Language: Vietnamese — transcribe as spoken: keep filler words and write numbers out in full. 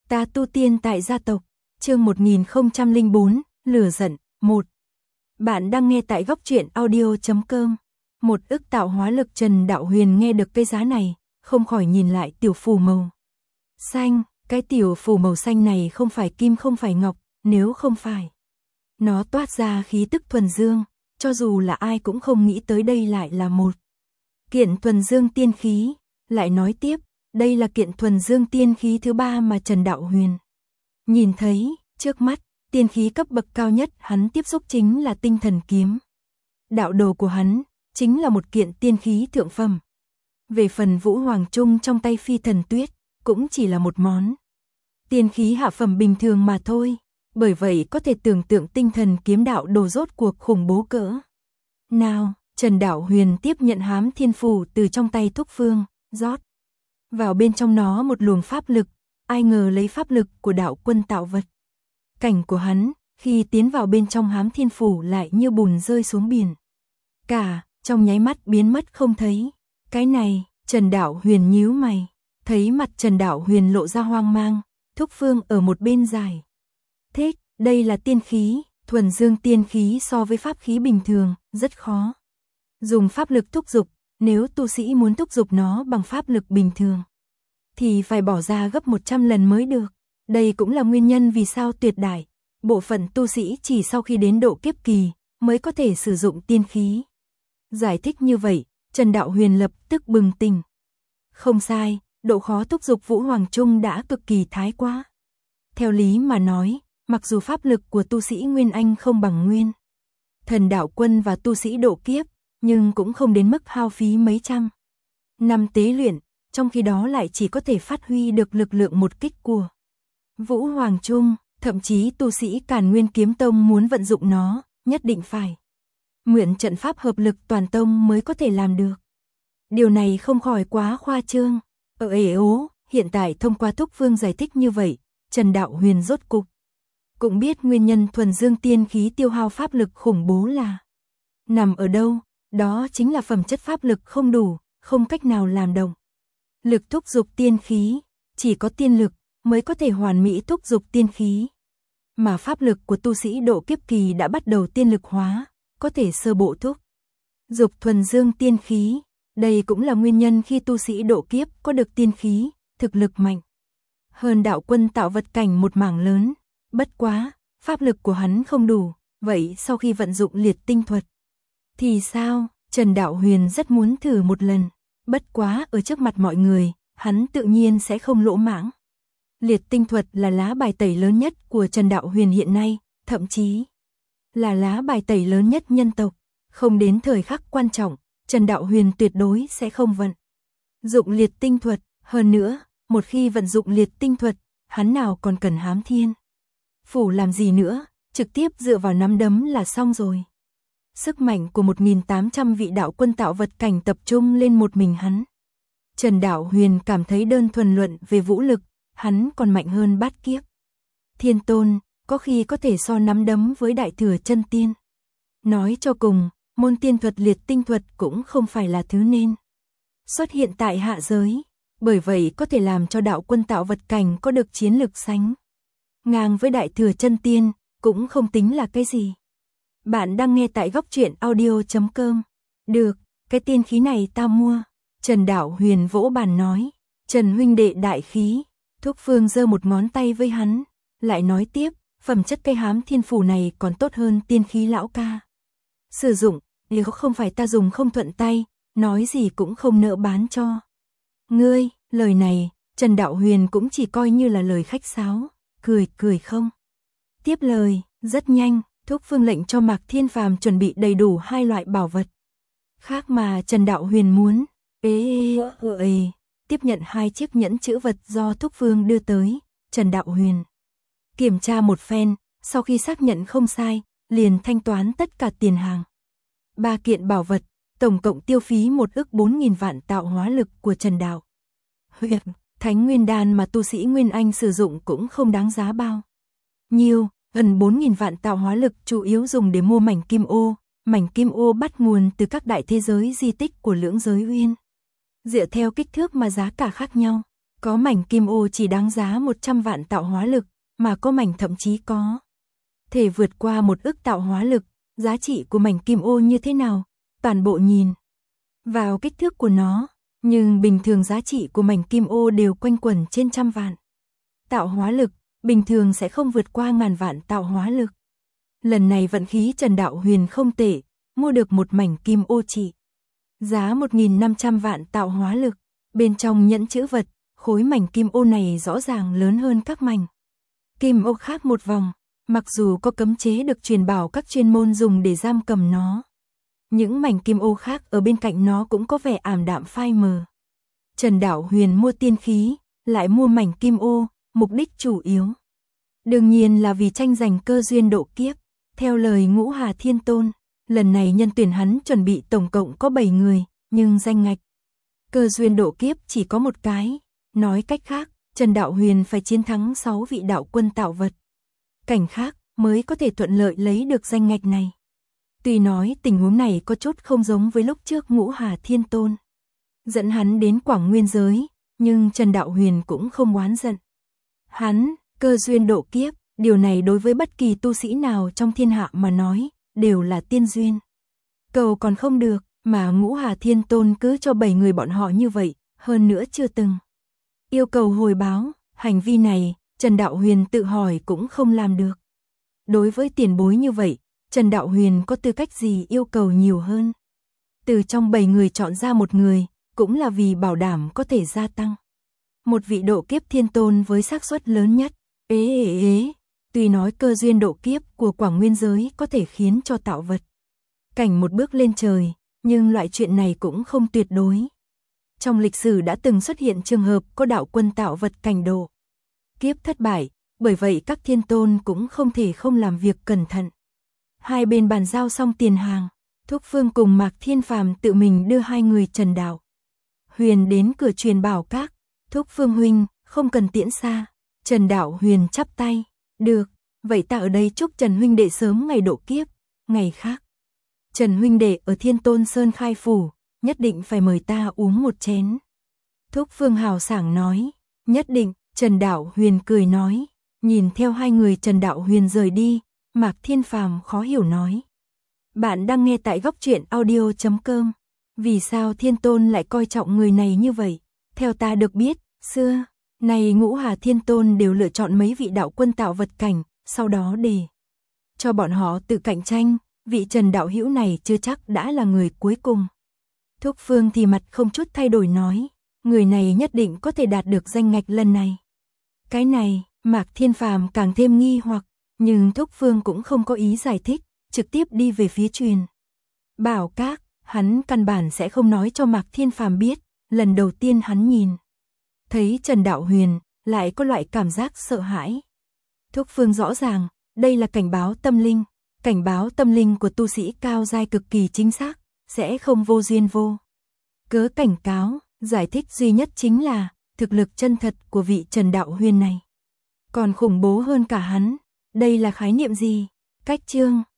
Ta tu tiên tại gia tộc, chương một nghìn không trăm lẻ bốn, lửa giận, một. Bạn đang nghe tại góc truyện audio chấm com. Một ức tạo hóa lực. Trần Đạo Huyền nghe được cái giá này, không khỏi nhìn lại tiểu phù màu xanh, cái tiểu phù màu xanh này không phải kim không phải ngọc, nếu không phải. Nó toát ra khí tức thuần dương, cho dù là ai cũng không nghĩ tới đây lại là một kiện thuần dương tiên khí, lại nói tiếp, đây là kiện thuần dương tiên khí thứ ba mà Trần Đạo Huyền nhìn thấy, trước mắt, tiên khí cấp bậc cao nhất hắn tiếp xúc chính là tinh thần kiếm. Đạo đồ của hắn, chính là một kiện tiên khí thượng phẩm. Về phần Vũ Hoàng Trung trong tay Phi Thần Tuyết, cũng chỉ là một món tiên khí hạ phẩm bình thường mà thôi, bởi vậy có thể tưởng tượng tinh thần kiếm đạo đồ rốt cuộc khủng bố cỡ nào. Trần Đạo Huyền tiếp nhận hám thiên phù từ trong tay Thúc Phương, rót vào bên trong nó một luồng pháp lực, ai ngờ lấy pháp lực của đạo quân tạo vật cảnh của hắn, khi tiến vào bên trong hám thiên phủ lại như bùn rơi xuống biển. Cả, trong nháy mắt biến mất không thấy. Cái này, Trần Đạo Huyền nhíu mày, thấy mặt Trần Đạo Huyền lộ ra hoang mang, Thúc Phương ở một bên giải thích, đây là tiên khí, thuần dương tiên khí so với pháp khí bình thường, rất khó dùng pháp lực thúc dục, nếu tu sĩ muốn thúc dục nó bằng pháp lực bình thường thì phải bỏ ra gấp một trăm lần mới được. Đây cũng là nguyên nhân vì sao tuyệt đại bộ phận tu sĩ chỉ sau khi đến độ kiếp kỳ mới có thể sử dụng tiên khí. Giải thích như vậy, Trần Đạo Huyền lập tức bừng tỉnh. Không sai, độ khó thúc dục Vũ Hoàng Trung đã cực kỳ thái quá. Theo lý mà nói, mặc dù pháp lực của tu sĩ Nguyên Anh không bằng Nguyên Thần Đạo Quân và tu sĩ độ kiếp, nhưng cũng không đến mức hao phí mấy trăm năm tế luyện, trong khi đó lại chỉ có thể phát huy được lực lượng một kích của Vũ Hoàng Trung, thậm chí tu sĩ Càn Nguyên Kiếm Tông muốn vận dụng nó, nhất định phải mượn trận pháp hợp lực toàn tông mới có thể làm được. Điều này không khỏi quá khoa trương. Ở ế ố, hiện tại thông qua Thúc Phương giải thích như vậy, Trần Đạo Huyền rốt cục cũng biết nguyên nhân thuần dương tiên khí tiêu hao pháp lực khủng bố là nằm ở đâu, đó chính là phẩm chất pháp lực không đủ, không cách nào làm động lực thúc dục tiên khí, chỉ có tiên lực mới có thể hoàn mỹ thúc dục tiên khí. Mà pháp lực của tu sĩ độ kiếp kỳ đã bắt đầu tiên lực hóa, có thể sơ bộ thúc dục thuần dương tiên khí. Đây cũng là nguyên nhân khi tu sĩ độ kiếp có được tiên khí, thực lực mạnh hơn đạo quân tạo vật cảnh một mảng lớn. Bất quá, pháp lực của hắn không đủ, vậy sau khi vận dụng liệt tinh thuật thì sao? Trần Đạo Huyền rất muốn thử một lần, bất quá ở trước mặt mọi người, hắn tự nhiên sẽ không lỗ mãng. Liệt tinh thuật là lá bài tẩy lớn nhất của Trần Đạo Huyền hiện nay, thậm chí là lá bài tẩy lớn nhất nhân tộc. Không đến thời khắc quan trọng, Trần Đạo Huyền tuyệt đối sẽ không vận dụng liệt tinh thuật. Hơn nữa, một khi vận dụng liệt tinh thuật, hắn nào còn cần hám thiên phủ làm gì nữa, trực tiếp dựa vào nắm đấm là xong rồi. Sức mạnh của một nghìn tám trăm vị đạo quân tạo vật cảnh tập trung lên một mình hắn. Trần Đạo Huyền cảm thấy đơn thuần luận về vũ lực, hắn còn mạnh hơn bát kiếp thiên tôn, có khi có thể so nắm đấm với đại thừa chân tiên. Nói cho cùng, môn tiên thuật liệt tinh thuật cũng không phải là thứ nên xuất hiện tại hạ giới, bởi vậy có thể làm cho đạo quân tạo vật cảnh có được chiến lực sánh ngang với đại thừa chân tiên, cũng không tính là cái gì. Bạn đang nghe tại góc truyện audio chấm com. Được, cái tiên khí này ta mua. Trần Đạo Huyền vỗ bàn nói. Trần huynh đệ đại khí. Thúc Phương giơ một ngón tay với hắn, lại nói tiếp, phẩm chất cây hám thiên phủ này còn tốt hơn tiên khí lão ca sử dụng, nếu không phải ta dùng không thuận tay, nói gì cũng không nỡ bán cho ngươi. Lời này, Trần Đạo Huyền cũng chỉ coi như là lời khách sáo, cười cười không tiếp lời. Rất nhanh, Thúc Phương lệnh cho Mạc Thiên Phàm chuẩn bị đầy đủ hai loại bảo vật khác mà Trần Đạo Huyền muốn. Ê ê ê, tiếp nhận hai chiếc nhẫn chữ vật do Thúc Phương đưa tới, Trần Đạo Huyền kiểm tra một phen, sau khi xác nhận không sai, liền thanh toán tất cả tiền hàng. Ba kiện bảo vật, tổng cộng tiêu phí một ức bốn nghìn vạn tạo hóa lực của Trần Đạo Huyền. Thánh Nguyên Đan mà tu sĩ Nguyên Anh sử dụng cũng không đáng giá bao nhiêu, gần bốn nghìn vạn tạo hóa lực chủ yếu dùng để mua mảnh kim ô. Mảnh kim ô bắt nguồn từ các đại thế giới di tích của lưỡng giới uyên. Dựa theo kích thước mà giá cả khác nhau, Có mảnh kim ô chỉ đáng giá một trăm vạn tạo hóa lực, mà có mảnh thậm chí có thể vượt qua một ức tạo hóa lực. Giá trị của mảnh kim ô như thế nào? Toàn bộ nhìn vào kích thước của nó, nhưng bình thường giá trị của mảnh kim ô đều quanh quẩn trên trăm vạn. Tạo hóa lực, bình thường sẽ không vượt qua ngàn vạn tạo hóa lực. Lần này vận khí Trần Đạo Huyền không tệ, mua được một mảnh kim ô trị giá một nghìn năm trăm vạn tạo hóa lực. Bên trong nhẫn chữ vật, khối mảnh kim ô này rõ ràng lớn hơn các mảnh kim ô khác một vòng. Mặc dù có cấm chế được truyền bảo các chuyên môn dùng để giam cầm nó, những mảnh kim ô khác ở bên cạnh nó cũng có vẻ ảm đạm phai mờ. Trần Đạo Huyền mua tiên khí, lại mua mảnh kim ô, mục đích chủ yếu đương nhiên là vì tranh giành cơ duyên độ kiếp. Theo lời Ngũ Hà Thiên Tôn, lần này nhân tuyển hắn chuẩn bị tổng cộng có bảy người, nhưng danh ngạch cơ duyên độ kiếp chỉ có một cái. Nói cách khác, Trần Đạo Huyền phải chiến thắng sáu vị đạo quân tạo vật cảnh khác mới có thể thuận lợi lấy được danh ngạch này. Tuy nói tình huống này có chút không giống với lúc trước Ngũ Hà Thiên Tôn dẫn hắn đến Quảng Nguyên giới, nhưng Trần Đạo Huyền cũng không oán giận. Hắn, cơ duyên độ kiếp, điều này đối với bất kỳ tu sĩ nào trong thiên hạ mà nói, đều là tiên duyên. Cầu còn không được, mà Ngũ Hà Thiên Tôn cứ cho bảy người bọn họ như vậy, hơn nữa chưa từng yêu cầu hồi báo. Hành vi này, Trần Đạo Huyền tự hỏi cũng không làm được. Đối với tiền bối như vậy, Trần Đạo Huyền có tư cách gì yêu cầu nhiều hơn? Từ trong bảy người chọn ra một người, cũng là vì bảo đảm có thể gia tăng một vị độ kiếp thiên tôn với xác suất lớn nhất. Ế ế ế, tuy nói cơ duyên độ kiếp của Quảng Nguyên giới có thể khiến cho tạo vật cảnh một bước lên trời, nhưng loại chuyện này cũng không tuyệt đối. Trong lịch sử đã từng xuất hiện trường hợp có đạo quân tạo vật cảnh độ kiếp thất bại, bởi vậy các thiên tôn cũng không thể không làm việc cẩn thận. Hai bên bàn giao xong tiền hàng, Thúc Phương cùng Mạc Thiên Phàm tự mình đưa hai người Trần Đạo Huyền đến cửa truyền bảo các. Thúc Phương huynh, không cần tiễn xa. Trần Đạo Huyền chắp tay, được, vậy ta ở đây chúc Trần huynh đệ sớm ngày độ kiếp. Ngày khác, Trần huynh đệ ở Thiên Tôn Sơn khai phủ, nhất định phải mời ta uống một chén. Thúc Phương hào sảng nói, nhất định. Trần Đạo Huyền cười nói, nhìn theo hai người Trần Đạo Huyền rời đi, Mạc Thiên Phàm khó hiểu nói. Bạn đang nghe tại góc truyện audio chấm com. Vì sao Thiên Tôn lại coi trọng người này như vậy? Theo ta được biết, xưa này Ngũ Hà Thiên Tôn đều lựa chọn mấy vị đạo quân tạo vật cảnh, sau đó để cho bọn họ tự cạnh tranh. Vị Trần đạo hữu này chưa chắc đã là người cuối cùng. Thúc Phương thì mặt không chút thay đổi nói, người này nhất định có thể đạt được danh ngạch lần này. Cái này, Mạc Thiên Phàm càng thêm nghi hoặc, nhưng Thúc Phương cũng không có ý giải thích, trực tiếp đi về phía truyền bảo các. Hắn căn bản sẽ không nói cho Mạc Thiên Phàm biết. Lần đầu tiên hắn nhìn thấy Trần Đạo Huyền, lại có loại cảm giác sợ hãi. Thúc Phương rõ ràng, đây là cảnh báo tâm linh. Cảnh báo tâm linh của tu sĩ cao giai cực kỳ chính xác, sẽ không vô duyên vô cớ cảnh cáo. Giải thích duy nhất chính là thực lực chân thật của vị Trần Đạo Huyền này còn khủng bố hơn cả hắn. Đây là khái niệm gì? Cách chương